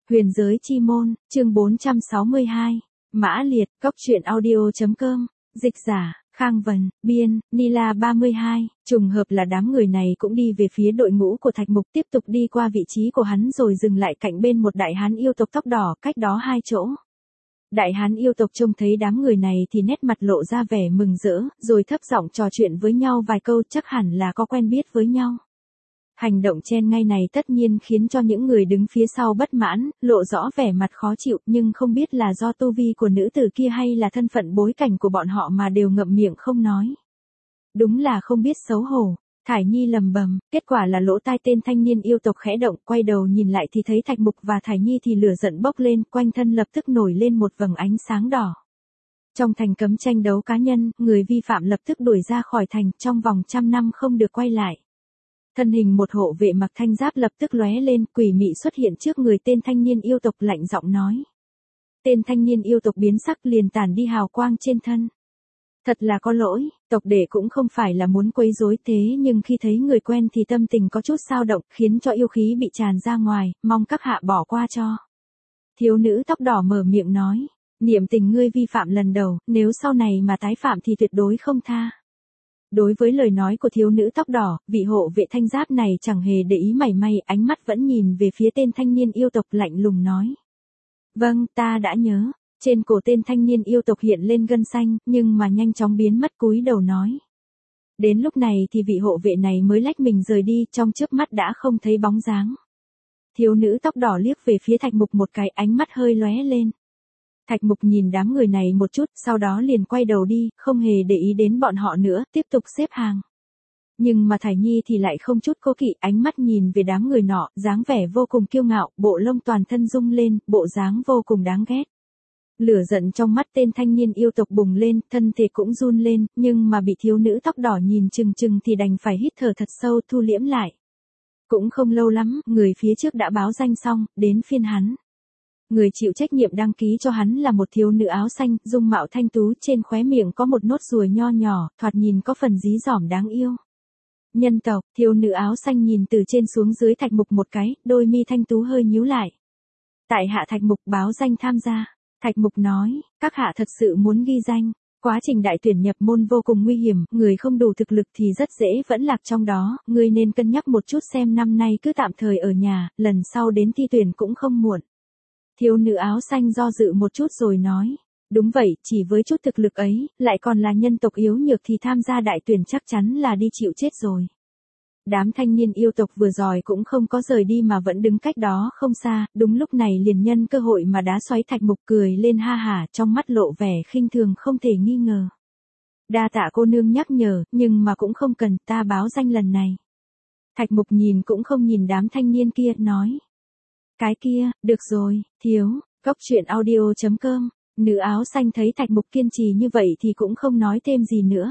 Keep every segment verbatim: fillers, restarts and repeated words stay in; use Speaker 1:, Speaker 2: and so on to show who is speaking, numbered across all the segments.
Speaker 1: Huyền giới chi môn, chương bốn trăm sáu mươi hai. Mã Liệt, Cốc truyện audio.com, dịch giả, Khang Vân, biên, Nila ba mươi hai, trùng hợp là đám người này cũng đi về phía đội ngũ của Thạch Mục, tiếp tục đi qua vị trí của hắn rồi dừng lại cạnh bên một đại hán yêu tộc tóc đỏ, cách đó hai chỗ. Đại hán yêu tộc trông thấy đám người này thì nét mặt lộ ra vẻ mừng rỡ, rồi thấp giọng trò chuyện với nhau vài câu, chắc hẳn là có quen biết với nhau. Hành động chen ngay này tất nhiên khiến cho những người đứng phía sau bất mãn, lộ rõ vẻ mặt khó chịu, nhưng không biết là do tu vi của nữ tử kia hay là thân phận bối cảnh của bọn họ mà đều ngậm miệng không nói. Đúng là không biết xấu hổ. Thải Nhi lầm bầm, kết quả là lỗ tai tên thanh niên yêu tộc khẽ động, quay đầu nhìn lại thì thấy Thạch Mục và Thải Nhi thì lửa giận bốc lên, quanh thân lập tức nổi lên một vầng ánh sáng đỏ. Trong thành cấm tranh đấu cá nhân, người vi phạm lập tức đuổi ra khỏi thành, trong vòng trăm năm không được quay lại. Thân hình một hộ vệ mặc thanh giáp lập tức lóe lên, quỷ mị xuất hiện trước người tên thanh niên yêu tộc, lạnh giọng nói. Tên thanh niên yêu tộc biến sắc, liền tản đi hào quang trên thân. Thật là có lỗi, tộc đệ cũng không phải là muốn quấy rối, thế nhưng khi thấy người quen thì tâm tình có chút dao động, khiến cho yêu khí bị tràn ra ngoài, mong các hạ bỏ qua cho. Thiếu nữ tóc đỏ mở miệng nói, niệm tình ngươi vi phạm lần đầu, nếu sau này mà tái phạm thì tuyệt đối không tha. Đối với lời nói của thiếu nữ tóc đỏ, vị hộ vệ thanh giáp này chẳng hề để ý mảy may, ánh mắt vẫn nhìn về phía tên thanh niên yêu tộc, lạnh lùng nói. Vâng, ta đã nhớ. Trên cổ tên thanh niên yêu tộc hiện lên gân xanh, nhưng mà nhanh chóng biến mất, cúi đầu nói. Đến lúc này thì vị hộ vệ này mới lách mình rời đi, trong chớp mắt đã không thấy bóng dáng. Thiếu nữ tóc đỏ liếc về phía Thạch Mục một cái, ánh mắt hơi lóe lên. Thạch Mục nhìn đám người này một chút, sau đó liền quay đầu đi, không hề để ý đến bọn họ nữa, tiếp tục xếp hàng. Nhưng mà Thải Nhi thì lại không chút cố kỵ, ánh mắt nhìn về đám người nọ, dáng vẻ vô cùng kiêu ngạo, bộ lông toàn thân rung lên, bộ dáng vô cùng đáng ghét. Lửa giận trong mắt tên thanh niên yêu tộc bùng lên, thân thể cũng run lên, nhưng mà bị thiếu nữ tóc đỏ nhìn chừng chừng thì đành phải hít thở thật sâu, thu liễm lại. Cũng không lâu lắm, người phía trước đã báo danh xong, đến phiên hắn. Người chịu trách nhiệm đăng ký cho hắn là một thiếu nữ áo xanh, dung mạo thanh tú, trên khóe miệng có một nốt ruồi nho nhỏ, thoạt nhìn có phần dí dỏm đáng yêu. Nhân tộc, thiếu nữ áo xanh nhìn từ trên xuống dưới Thạch Mục một cái, đôi mi thanh tú hơi nhíu lại. Tại hạ Thạch Mục báo danh tham gia. Thạch Mục nói, các hạ thật sự muốn ghi danh. Quá trình đại tuyển nhập môn vô cùng nguy hiểm, người không đủ thực lực thì rất dễ vẫn lạc trong đó, ngươi nên cân nhắc một chút xem năm nay cứ tạm thời ở nhà, lần sau đến thi tuyển cũng không muộn. Thiếu nữ áo xanh do dự một chút rồi nói, đúng vậy, chỉ với chút thực lực ấy, lại còn là nhân tộc yếu nhược thì tham gia đại tuyển chắc chắn là đi chịu chết rồi. Đám thanh niên yêu tộc vừa rồi cũng không có rời đi mà vẫn đứng cách đó không xa, đúng lúc này liền nhân cơ hội mà đá xoáy Thạch Mục, cười lên ha hả, trong mắt lộ vẻ khinh thường không thể nghi ngờ. Đa tạ cô nương nhắc nhở, nhưng mà cũng không cần, ta báo danh lần này. Thạch Mục nhìn cũng không nhìn đám thanh niên kia, nói. Cái kia, được rồi, thiếu, Cốc truyện audio.com, nữ áo xanh thấy Thạch Mục kiên trì như vậy thì cũng không nói thêm gì nữa.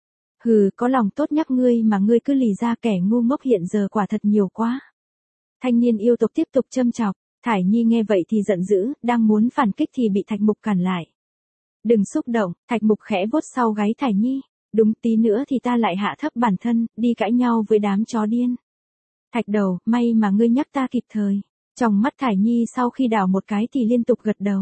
Speaker 1: Hừ, có lòng tốt nhắc ngươi mà ngươi cứ lì ra, kẻ ngu ngốc hiện giờ quả thật nhiều quá. Thanh niên yêu tộc tiếp tục châm chọc, Thải Nhi nghe vậy thì giận dữ, đang muốn phản kích thì bị Thạch Mục cản lại. Đừng xúc động, Thạch Mục khẽ vuốt sau gáy Thải Nhi, đúng tí nữa thì ta lại hạ thấp bản thân, đi cãi nhau với đám chó điên. Thạch đầu, may mà ngươi nhắc ta kịp thời. Trong mắt Thải Nhi sau khi đảo một cái thì liên tục gật đầu.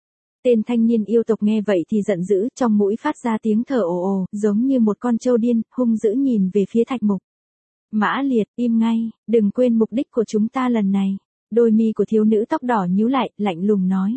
Speaker 1: Tên thanh niên yêu tộc nghe vậy thì giận dữ, trong mũi phát ra tiếng thở ồ ồ, giống như một con trâu điên, hung dữ nhìn về phía Thạch Mục. Mã Liệt, im ngay, đừng quên mục đích của chúng ta lần này. Đôi mi của thiếu nữ tóc đỏ nhíu lại, lạnh lùng nói.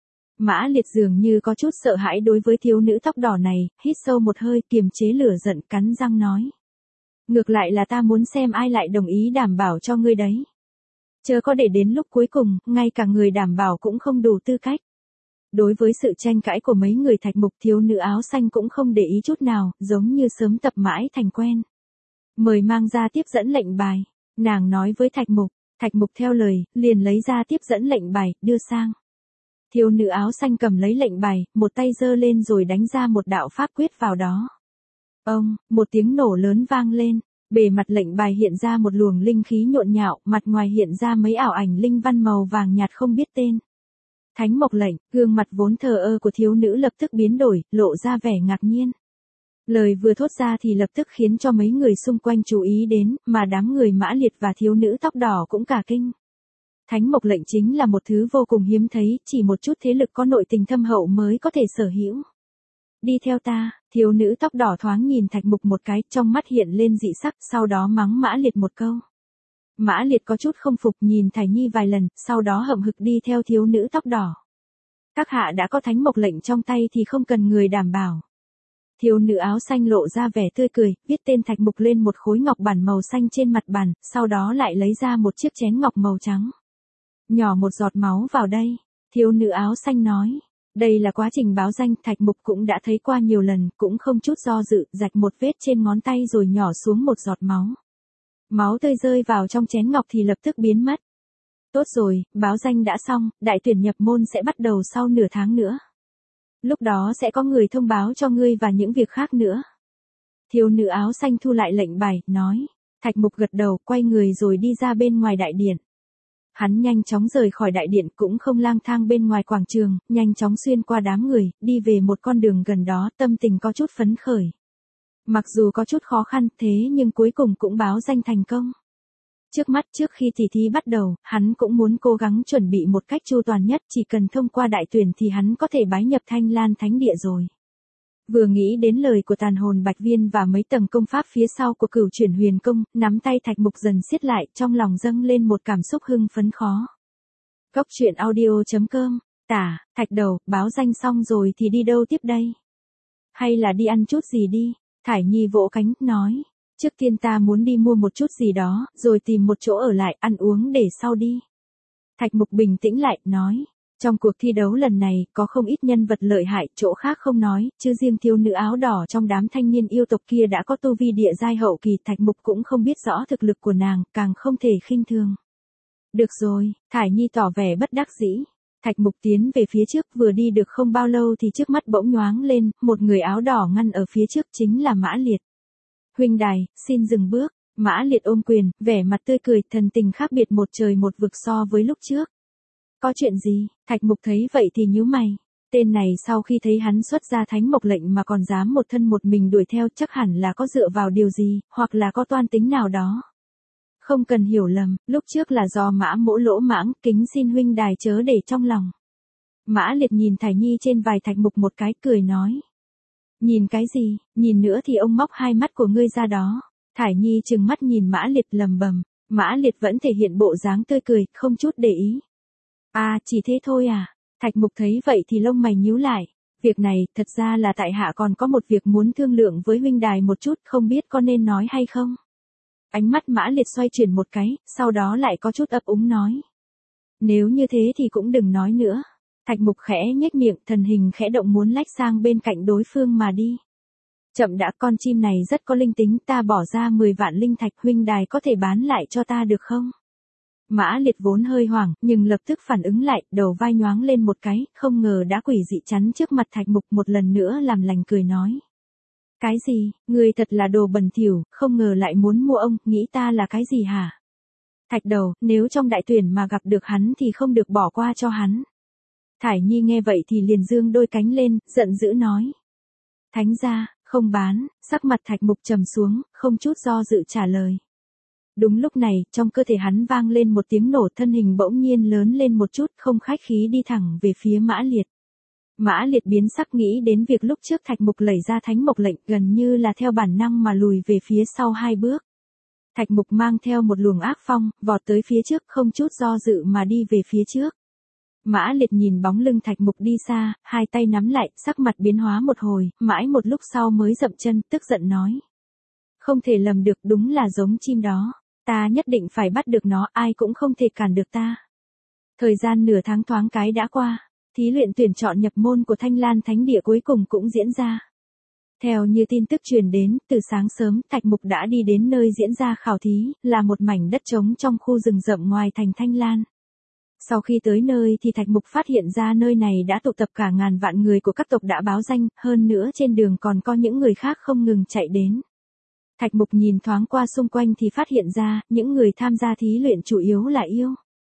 Speaker 1: Mã Liệt dường như có chút sợ hãi đối với thiếu nữ tóc đỏ này, hít sâu một hơi, kiềm chế lửa giận, cắn răng nói. Ngược lại là ta muốn xem ai lại đồng ý đảm bảo cho ngươi đấy. Chớ có để đến lúc cuối cùng, ngay cả người đảm bảo cũng không đủ tư cách. Đối với sự tranh cãi của mấy người Thạch Mục, thiếu nữ áo xanh cũng không để ý chút nào, giống như sớm tập mãi thành quen. Mời mang ra tiếp dẫn lệnh bài, nàng nói với Thạch Mục. Thạch Mục theo lời, liền lấy ra tiếp dẫn lệnh bài, đưa sang. Thiếu nữ áo xanh cầm lấy lệnh bài, một tay giơ lên rồi đánh ra một đạo pháp quyết vào đó. Ông, một tiếng nổ lớn vang lên. Bề mặt lệnh bài hiện ra một luồng linh khí nhộn nhạo, mặt ngoài hiện ra mấy ảo ảnh linh văn màu vàng nhạt không biết tên. Thánh mộc lệnh, gương mặt vốn thờ ơ của thiếu nữ lập tức biến đổi, lộ ra vẻ ngạc nhiên. Lời vừa thốt ra thì lập tức khiến cho mấy người xung quanh chú ý đến, mà đám người Mã Liệt và thiếu nữ tóc đỏ cũng cả kinh. Thánh mộc lệnh chính là một thứ vô cùng hiếm thấy, chỉ một chút thế lực có nội tình thâm hậu mới có thể sở hữu. Đi theo ta, thiếu nữ tóc đỏ thoáng nhìn Thạch Mục một cái, trong mắt hiện lên dị sắc, sau đó mắng Mã Liệt một câu. Mã Liệt có chút không phục nhìn Thải Nhi vài lần, sau đó hậm hực đi theo thiếu nữ tóc đỏ. Các hạ đã có thánh mộc lệnh trong tay thì không cần người đảm bảo. Thiếu nữ áo xanh lộ ra vẻ tươi cười, viết tên Thạch Mục lên một khối ngọc bản màu xanh trên mặt bàn, sau đó lại lấy ra một chiếc chén ngọc màu trắng. Nhỏ một giọt máu vào đây, thiếu nữ áo xanh nói. Đây là quá trình báo danh, Thạch Mục cũng đã thấy qua nhiều lần, cũng không chút do dự, rạch một vết trên ngón tay rồi nhỏ xuống một giọt máu. Máu tươi rơi vào trong chén ngọc thì lập tức biến mất. Tốt rồi, báo danh đã xong, đại tuyển nhập môn sẽ bắt đầu sau nửa tháng nữa. Lúc đó sẽ có người thông báo cho ngươi và những việc khác nữa. Thiếu nữ áo xanh thu lại lệnh bài, nói. Thạch Mục gật đầu, quay người rồi đi ra bên ngoài đại điện. Hắn nhanh chóng rời khỏi đại điện cũng không lang thang bên ngoài quảng trường, nhanh chóng xuyên qua đám người, đi về một con đường gần đó, tâm tình có chút phấn khởi. Mặc dù có chút khó khăn thế nhưng cuối cùng cũng báo danh thành công. Trước mắt trước khi tỷ thí bắt đầu, hắn cũng muốn cố gắng chuẩn bị một cách chu toàn nhất, chỉ cần thông qua đại tuyển thì hắn có thể bái nhập Thanh Lan Thánh Địa rồi. Vừa nghĩ đến lời của tàn hồn Bạch Viên và mấy tầng công pháp phía sau của Cửu Chuyển Huyền Công, nắm tay Thạch Mục dần siết lại, trong lòng dâng lên một cảm xúc hưng phấn khó. Cốc truyện audio chấm com, tả, Thạch Đầu, báo danh xong rồi thì đi đâu tiếp đây? Hay là đi ăn chút gì đi? Thải Nhi vỗ cánh, nói. Trước tiên ta muốn đi mua một chút gì đó, rồi tìm một chỗ ở lại, ăn uống để sau đi. Thạch Mục bình tĩnh lại, nói. Trong cuộc thi đấu lần này, có không ít nhân vật lợi hại, chỗ khác không nói, chứ riêng thiếu nữ áo đỏ trong đám thanh niên yêu tộc kia đã có tu vi địa giai hậu kỳ, Thạch Mục cũng không biết rõ thực lực của nàng, càng không thể khinh thường. Được rồi, Thải Nhi tỏ vẻ bất đắc dĩ. Thạch Mục tiến về phía trước, vừa đi được không bao lâu thì trước mắt bỗng nhoáng lên, một người áo đỏ ngăn ở phía trước chính là Mã Liệt. Huynh đài, xin dừng bước. Mã Liệt ôm quyền, vẻ mặt tươi cười, thần tình khác biệt một trời một vực so với lúc trước. Có chuyện gì? Thạch Mục thấy vậy thì nhíu mày. Tên này sau khi thấy hắn xuất ra thánh mộc lệnh mà còn dám một thân một mình đuổi theo, chắc hẳn là có dựa vào điều gì, hoặc là có toan tính nào đó. Không cần hiểu lầm, lúc trước là do Mã Mỗ lỗ mãng, kính xin huynh đài chớ để trong lòng. Mã Liệt nhìn Thải Nhi trên vai Thạch Mục một cái, cười nói. Nhìn cái gì, nhìn nữa thì ông móc hai mắt của ngươi ra đó. Thải Nhi trừng mắt nhìn Mã Liệt lầm bầm, Mã Liệt vẫn thể hiện bộ dáng tươi cười, không chút để ý. À, chỉ thế thôi à? Thạch Mục thấy vậy thì lông mày nhíu lại. Việc này, thật ra là tại hạ còn có một việc muốn thương lượng với huynh đài một chút, không biết có nên nói hay không? Ánh mắt Mã Liệt xoay chuyển một cái, sau đó lại có chút ấp úng nói. Nếu như thế thì cũng đừng nói nữa. Thạch Mục khẽ nhếch miệng, thần hình khẽ động muốn lách sang bên cạnh đối phương mà đi. Chậm đã, con chim này rất có linh tính, ta bỏ ra mười vạn linh thạch, huynh đài có thể bán lại cho ta được không? Mã Liệt vốn hơi hoảng, nhưng lập tức phản ứng lại, đầu vai nhoáng lên một cái, không ngờ đã quỷ dị chắn trước mặt Thạch Mục, một lần nữa làm lành cười nói. Cái gì, người thật là đồ bẩn thỉu, không ngờ lại muốn mua ông, nghĩ ta là cái gì hả? Thạch Đầu, nếu trong đại tuyển mà gặp được hắn thì không được bỏ qua cho hắn. Thải Nhi nghe vậy thì liền dương đôi cánh lên, giận dữ nói. Thánh gia, không bán, sắc mặt Thạch Mục trầm xuống, không chút do dự trả lời. Đúng lúc này, trong cơ thể hắn vang lên một tiếng nổ, thân hình bỗng nhiên lớn lên một chút, không khách khí đi thẳng về phía Mã Liệt. Mã Liệt biến sắc nghĩ đến việc lúc trước Thạch Mục lẩy ra thánh mộc lệnh, gần như là theo bản năng mà lùi về phía sau hai bước. Thạch Mục mang theo một luồng ác phong, vọt tới phía trước, không chút do dự mà đi về phía trước. Mã Liệt nhìn bóng lưng Thạch Mục đi xa, hai tay nắm lại, sắc mặt biến hóa một hồi, mãi một lúc sau mới dậm chân, tức giận nói. Không thể lầm được, đúng là giống chim đó. Ta nhất định phải bắt được nó, ai cũng không thể cản được ta. Thời gian nửa tháng thoáng cái đã qua, thí luyện tuyển chọn nhập môn của Thanh Lan Thánh Địa cuối cùng cũng diễn ra. Theo như tin tức truyền đến, từ sáng sớm, Thạch Mục đã đi đến nơi diễn ra khảo thí, là một mảnh đất trống trong khu rừng rậm ngoài thành Thanh Lan. Sau khi tới nơi thì Thạch Mục phát hiện ra nơi này đã tụ tập cả ngàn vạn người của các tộc đã báo danh, hơn nữa trên đường còn có những người khác không ngừng chạy đến. Thạch Mục nhìn thoáng qua xung quanh thì phát hiện ra, những người tham gia thí luyện chủ yếu là yêu.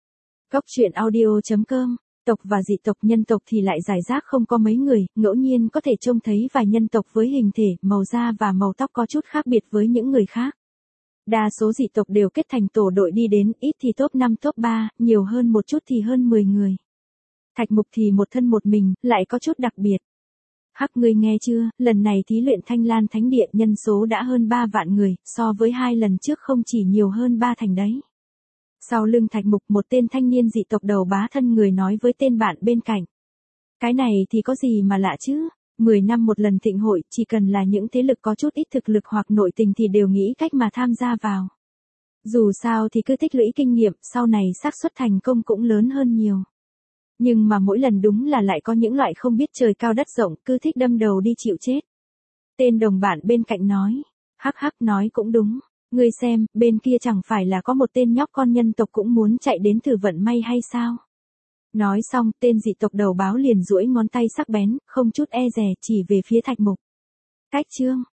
Speaker 1: Cốc truyện audio chấm com, tộc và dị tộc, nhân tộc thì lại rải rác không có mấy người, ngẫu nhiên có thể trông thấy vài nhân tộc với hình thể, màu da và màu tóc có chút khác biệt với những người khác. Đa số dị tộc đều kết thành tổ đội đi đến, ít thì top năm top ba, nhiều hơn một chút thì hơn mười người. Thạch Mục thì một thân một mình, lại có chút đặc biệt. Hắc, ngươi nghe chưa, lần này thí luyện Thanh Lan Thánh Địa nhân số đã hơn ba vạn người, so với hai lần trước không chỉ nhiều hơn ba thành đấy. Sau lưng Thạch Mục, một tên thanh niên dị tộc đầu bá thân người nói với tên bạn bên cạnh. Cái này thì có gì mà lạ chứ, mười năm một lần thịnh hội, chỉ cần là những thế lực có chút ít thực lực hoặc nội tình thì đều nghĩ cách mà tham gia vào. Dù sao thì cứ tích lũy kinh nghiệm, sau này xác suất thành công cũng lớn hơn nhiều. Nhưng mà mỗi lần đúng là lại có những loại không biết trời cao đất rộng, cứ thích đâm đầu đi chịu chết. Tên đồng bạn bên cạnh nói, hắc hắc, nói cũng đúng, ngươi xem, bên kia chẳng phải là có một tên nhóc con nhân tộc cũng muốn chạy đến thử vận may hay sao? Nói xong, tên dị tộc đầu báo liền duỗi ngón tay sắc bén, không chút e dè chỉ về phía Thạch Mục. Cách chương